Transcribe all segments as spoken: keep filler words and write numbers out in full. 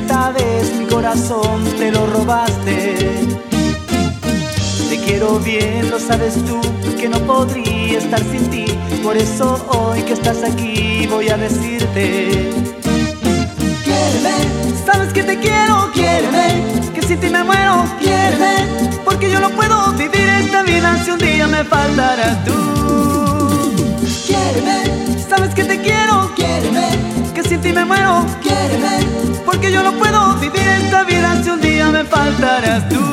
esta vez mi corazón te lo robaste. Te quiero bien, lo sabes tú, que no podría estar sin ti. Por eso hoy que estás aquí voy a decirte: quiéreme, sabes que te quiero, quiéreme, que sin ti me muero, quiéreme, porque yo no puedo vivir esta vida si un día me faltarás tú. Quiéreme, sabes que te quiero, quiéreme, que sin ti me muero, quiéreme, porque yo no puedo vivir esta vida si un día me faltarás tú.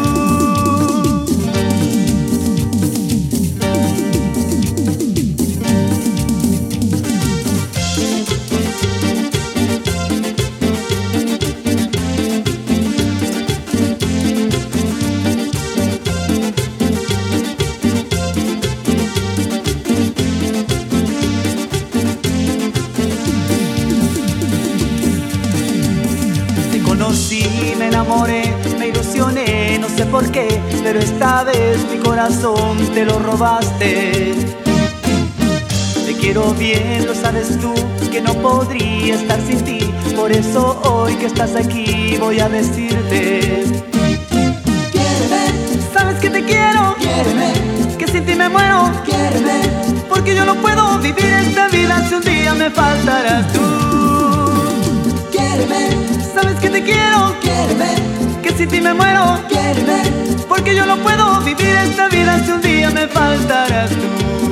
Conocí, me enamoré, me ilusioné, no sé por qué, pero esta vez mi corazón te lo robaste. Te quiero bien, lo sabes tú, que no podría estar sin ti. Por eso hoy que estás aquí voy a decirte: quiéreme, sabes que te quiero, quiéreme, que sin ti me muero, quiéreme, porque yo no puedo vivir esta vida si un día me faltarás tú. Quiéreme, sabes que te quiero, quiéreme, que sin ti me muero, quiéreme, porque yo no puedo vivir esta vida si un día me faltarás tú.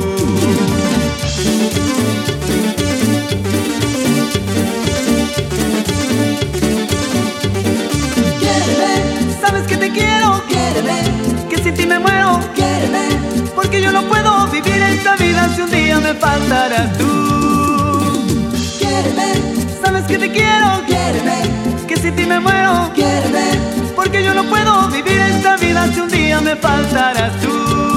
Quiéreme, sabes que te quiero, quiéreme, que sin ti me muero, quiéreme, porque yo no puedo vivir esta vida si un día me faltarás tú. Quiéreme, sabes que te quiero, quiéreme, que sin ti me muero, quiéreme, porque yo no puedo vivir esta vida si un día me faltarás tú.